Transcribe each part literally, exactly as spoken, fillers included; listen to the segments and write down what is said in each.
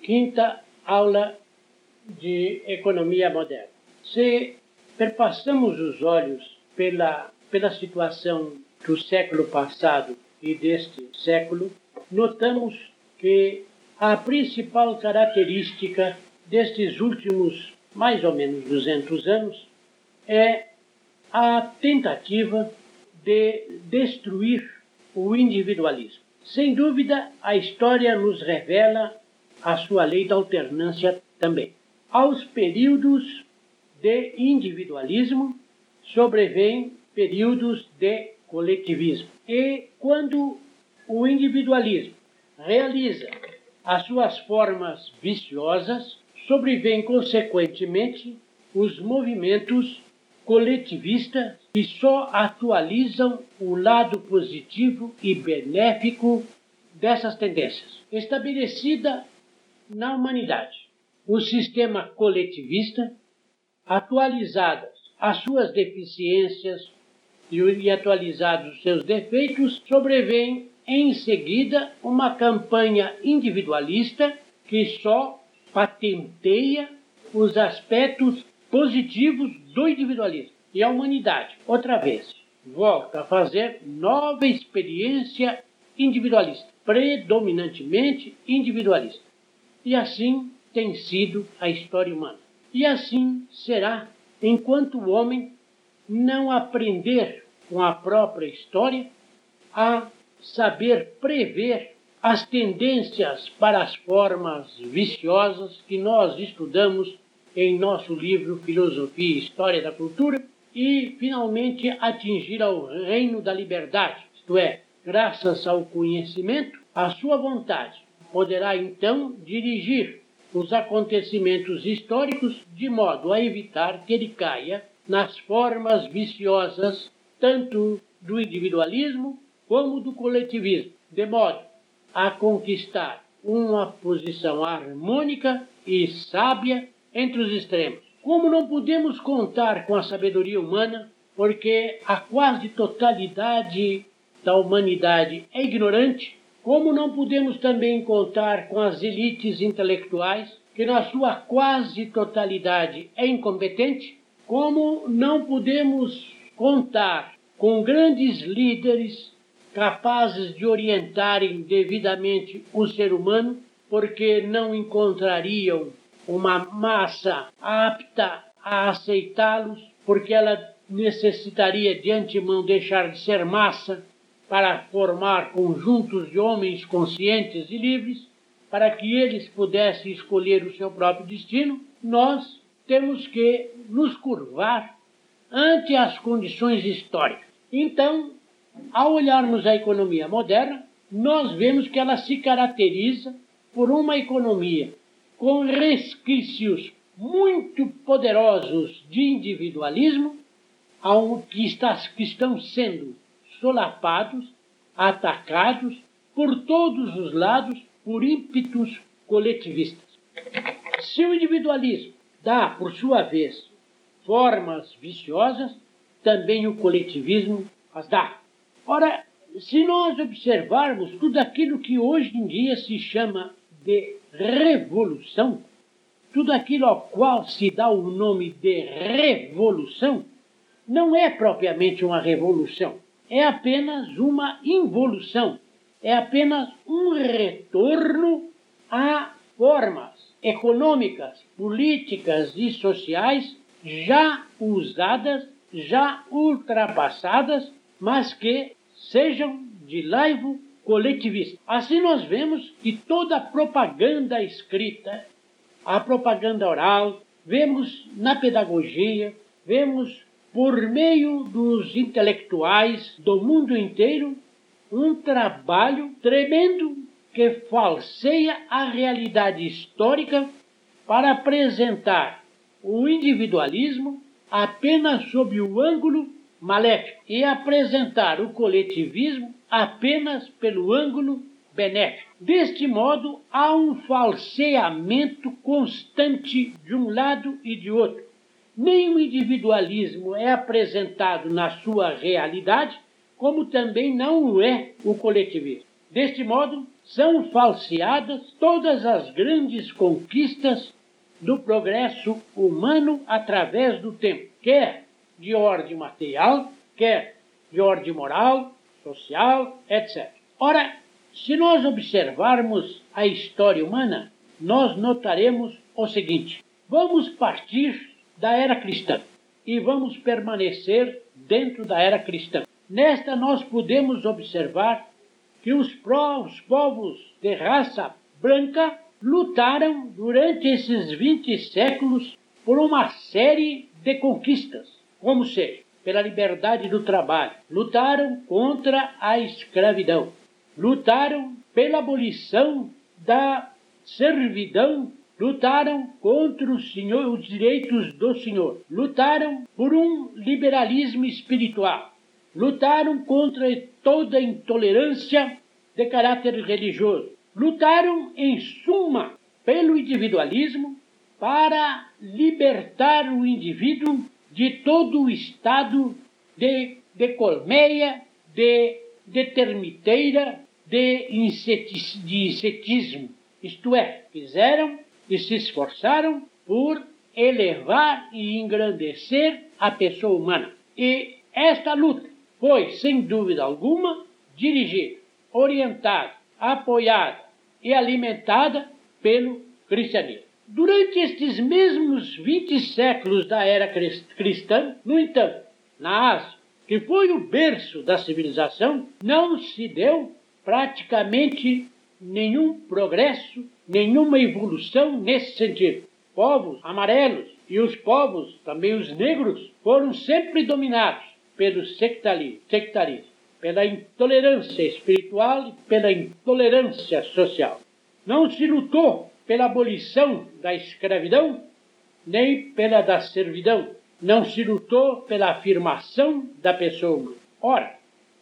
Quinta aula de Economia Moderna. Se perpassamos os olhos pela, pela situação do século passado e deste século, notamos que a principal característica destes últimos mais ou menos duzentos anos é a tentativa de destruir o individualismo. Sem dúvida, a história nos revela a sua lei da alternância também. Aos períodos de individualismo sobrevêm períodos de coletivismo. E quando o individualismo realiza as suas formas viciosas, sobrevêm consequentemente os movimentos coletivistas que só atualizam o lado positivo e benéfico dessas tendências. Estabelecida na humanidade o sistema coletivista, atualizadas as suas deficiências e atualizados os seus defeitos, sobrevém em seguida uma campanha individualista que só patenteia os aspectos positivos do individualismo. E a humanidade, outra vez, volta a fazer nova experiência individualista, predominantemente individualista. E assim tem sido a história humana. E assim será enquanto o homem não aprender com a própria história a saber prever as tendências para as formas viciosas que nós estudamos em nosso livro Filosofia e História da Cultura e, finalmente, atingir ao reino da liberdade, isto é, graças ao conhecimento, a sua vontade poderá, então, dirigir os acontecimentos históricos de modo a evitar que ele caia nas formas viciosas tanto do individualismo como do coletivismo, de modo a conquistar uma posição harmônica e sábia entre os extremos. Como não podemos contar com a sabedoria humana, porque a quase totalidade da humanidade é ignorante, como não podemos também contar com as elites intelectuais, que na sua quase totalidade é incompetente, como não podemos contar com grandes líderes capazes de orientarem devidamente o ser humano, porque não encontrariam uma massa apta a aceitá-los, porque ela necessitaria de antemão deixar de ser massa para formar conjuntos de homens conscientes e livres, para que eles pudessem escolher o seu próprio destino, nós temos que nos curvar ante as condições históricas. Então, ao olharmos a economia moderna, nós vemos que ela se caracteriza por uma economia com resquícios muito poderosos de individualismo, que, está, que estão sendo solapados, atacados por todos os lados por ímpetos coletivistas. Se o individualismo dá, por sua vez, formas viciosas, também o coletivismo as dá. Ora, se nós observarmos tudo aquilo que hoje em dia se chama de revolução, tudo aquilo ao qual se dá o nome de revolução, não é propriamente uma revolução, é apenas uma involução, é apenas um retorno a formas econômicas, políticas e sociais já usadas, já ultrapassadas, mas que sejam de laivo coletivista. Assim nós vemos que toda a propaganda escrita, a propaganda oral, vemos na pedagogia, vemos por meio dos intelectuais do mundo inteiro um trabalho tremendo que falseia a realidade histórica para apresentar o individualismo apenas sob o ângulo maléfico e apresentar o coletivismo apenas pelo ângulo benéfico. Deste modo, há um falseamento constante de um lado e de outro. Nem o individualismo é apresentado na sua realidade, como também não o é o coletivismo. Deste modo, são falseadas todas as grandes conquistas do progresso humano através do tempo, quer de ordem material, quer de ordem moral, social, etcétera. Ora, se nós observarmos a história humana, nós notaremos o seguinte: vamos partir da era cristã e vamos permanecer dentro da era cristã. Nesta nós podemos observar que os povos de raça branca lutaram durante esses vinte séculos por uma série de conquistas, como seja, pela liberdade do trabalho, lutaram contra a escravidão, lutaram pela abolição da servidão, lutaram contra o senhor, os direitos do senhor, lutaram por um liberalismo espiritual, lutaram contra toda intolerância de caráter religioso, lutaram, em suma, pelo individualismo para libertar o indivíduo de todo o estado de, de colmeia, de, de termiteira, de, insetis, de insetismo. Isto é, fizeram e se esforçaram por elevar e engrandecer a pessoa humana. E esta luta foi, sem dúvida alguma, dirigida, orientada, apoiada e alimentada pelo cristianismo. Durante estes mesmos vinte séculos da era cristã, no entanto, na Ásia, que foi o berço da civilização, não se deu praticamente nenhum progresso, nenhuma evolução nesse sentido. Povos amarelos e os povos, também os negros, foram sempre dominados pelo sectarismo, pela intolerância espiritual e pela intolerância social. Não se lutou pela abolição da escravidão, nem pela da servidão. Não se lutou pela afirmação da pessoa humana. Ora,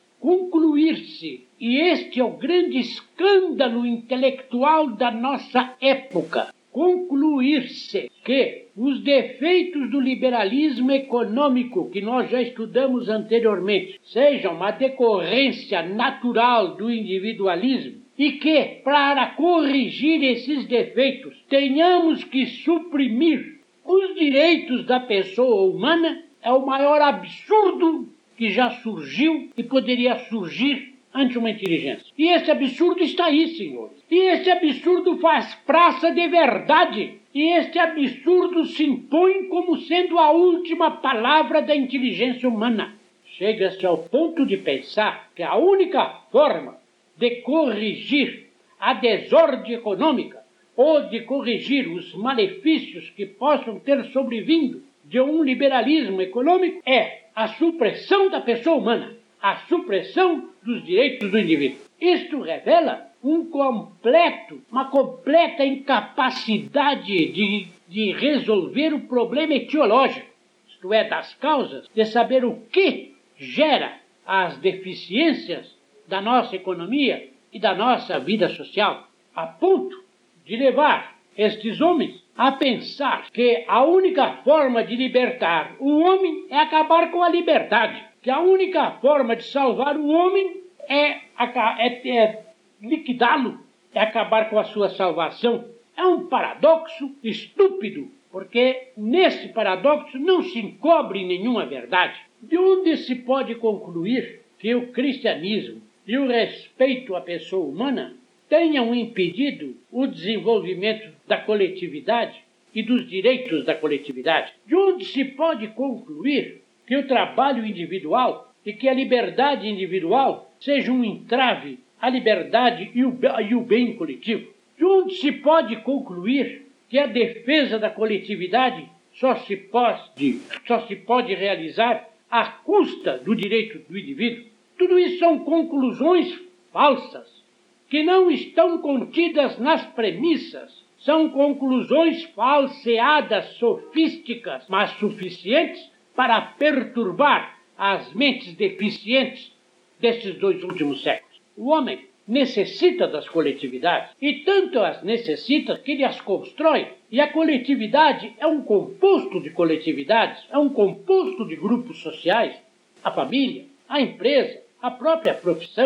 concluir-se, e este é o grande escândalo intelectual da nossa época, concluir-se que os defeitos do liberalismo econômico que nós já estudamos anteriormente sejam uma decorrência natural do individualismo e que, para corrigir esses defeitos, tenhamos que suprimir os direitos da pessoa humana, é o maior absurdo que já surgiu e poderia surgir ante uma inteligência. E esse absurdo está aí, senhores. E esse absurdo faz praça de verdade. E este absurdo se impõe como sendo a última palavra da inteligência humana. Chega-se ao ponto de pensar que a única forma de corrigir a desordem econômica ou de corrigir os malefícios que possam ter sobrevindo de um liberalismo econômico é a supressão da pessoa humana, a supressão dos direitos do indivíduo. Isto revela um completo, uma completa incapacidade de, de resolver o problema etiológico, isto é, das causas, de saber o que gera as deficiências da nossa economia e da nossa vida social, a ponto de levar estes homens a pensar que a única forma de libertar o homem é acabar com a liberdade, que a única forma de salvar o homem é, é, é liquidá-lo, é acabar com a sua salvação. É um paradoxo estúpido, porque nesse paradoxo não se encobre nenhuma verdade. De onde se pode concluir que o cristianismo e o respeito à pessoa humana tenham impedido o desenvolvimento da coletividade e dos direitos da coletividade? De onde se pode concluir que o trabalho individual e que a liberdade individual seja um entrave à liberdade e o, e o bem coletivo? De onde se pode concluir que a defesa da coletividade só se pode, só se pode realizar à custa do direito do indivíduo? Tudo isso são conclusões falsas, que não estão contidas nas premissas. São conclusões falseadas, sofísticas, mas suficientes para perturbar as mentes deficientes desses dois últimos séculos. O homem necessita das coletividades, e tanto as necessita que ele as constrói. E a coletividade é um composto de coletividades, é um composto de grupos sociais, a família, a empresa, a própria profissão,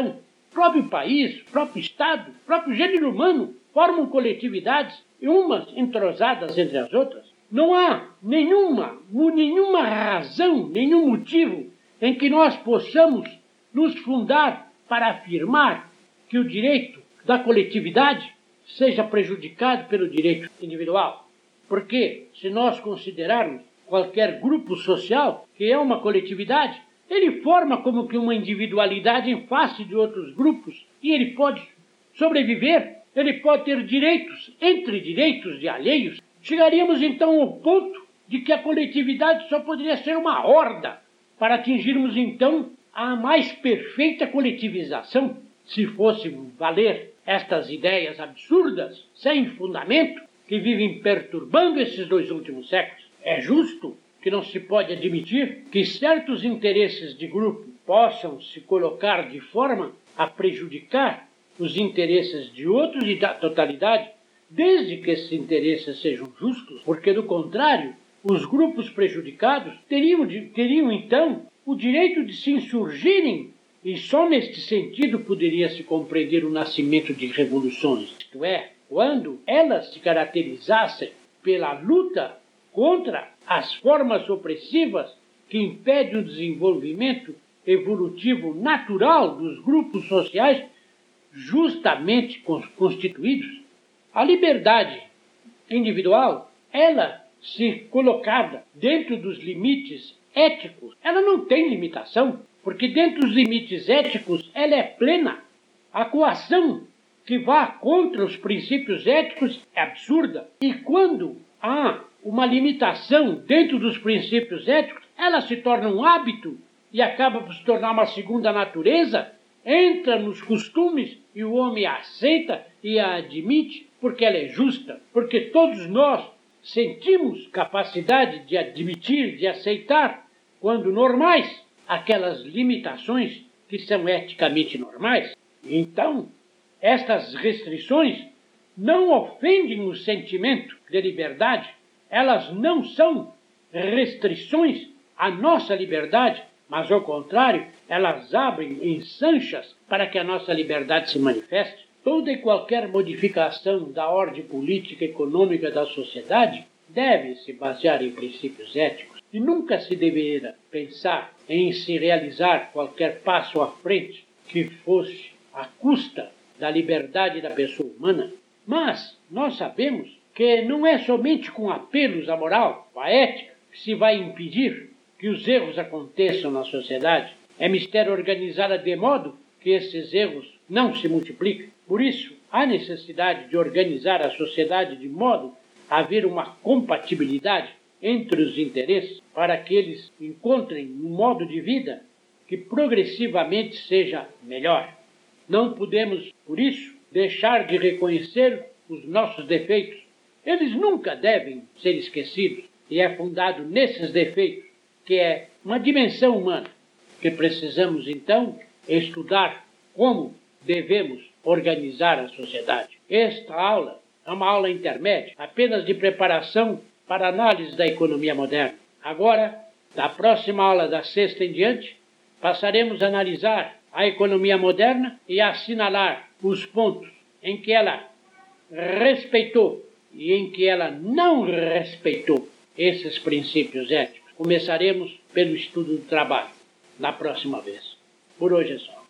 o próprio país, o próprio Estado, o próprio gênero humano formam coletividades, umas entrosadas entre as outras. Não há nenhuma, nenhuma razão, nenhum motivo em que nós possamos nos fundar para afirmar que o direito da coletividade seja prejudicado pelo direito individual. Porque, se nós considerarmos qualquer grupo social que é uma coletividade, ele forma como que uma individualidade em face de outros grupos e ele pode sobreviver, ele pode ter direitos entre direitos de alheios. Chegaríamos então ao ponto de que a coletividade só poderia ser uma horda para atingirmos então a mais perfeita coletivização, se fosse valer estas ideias absurdas, sem fundamento, que vivem perturbando esses dois últimos séculos. É justo que não se pode admitir que certos interesses de grupo possam se colocar de forma a prejudicar os interesses de outros e da totalidade, desde que esses interesses sejam justos, porque, do contrário, os grupos prejudicados teriam, teriam então, o direito de se insurgirem, e só neste sentido poderia se compreender o nascimento de revoluções, isto é, quando elas se caracterizassem pela luta contra as formas opressivas que impedem o desenvolvimento evolutivo natural dos grupos sociais justamente constituídos. A liberdade individual, ela, se colocada dentro dos limites éticos, ela não tem limitação, porque dentro dos limites éticos ela é plena. A coação que vá contra os princípios éticos é absurda. E quando há uma limitação dentro dos princípios éticos, ela se torna um hábito e acaba por se tornar uma segunda natureza, entra nos costumes e o homem a aceita e a admite porque ela é justa, porque todos nós sentimos capacidade de admitir, de aceitar, quando normais, aquelas limitações que são eticamente normais. Então, estas restrições não ofendem o sentimento de liberdade, elas não são restrições à nossa liberdade, mas, ao contrário, elas abrem ensanchas para que a nossa liberdade se manifeste. Toda e qualquer modificação da ordem política e econômica da sociedade deve se basear em princípios éticos e nunca se deverá pensar em se realizar qualquer passo à frente que fosse à custa da liberdade da pessoa humana. Mas nós sabemos que não é somente com apelos à moral, à ética, que se vai impedir que os erros aconteçam na sociedade. É mistério organizá-la de modo que esses erros não se multipliquem. Por isso, há necessidade de organizar a sociedade de modo a haver uma compatibilidade entre os interesses para que eles encontrem um modo de vida que progressivamente seja melhor. Não podemos, por isso, deixar de reconhecer os nossos defeitos. Eles nunca devem ser esquecidos e é fundado nesses defeitos, que é uma dimensão humana, que precisamos, então, estudar como devemos organizar a sociedade. Esta aula é uma aula intermédia, apenas de preparação para análise da economia moderna. Agora, da próxima aula, da sexta em diante, passaremos a analisar a economia moderna e a assinalar os pontos em que ela respeitou e em que ela não respeitou esses princípios éticos. Começaremos pelo estudo do trabalho, na próxima vez. Por hoje é só.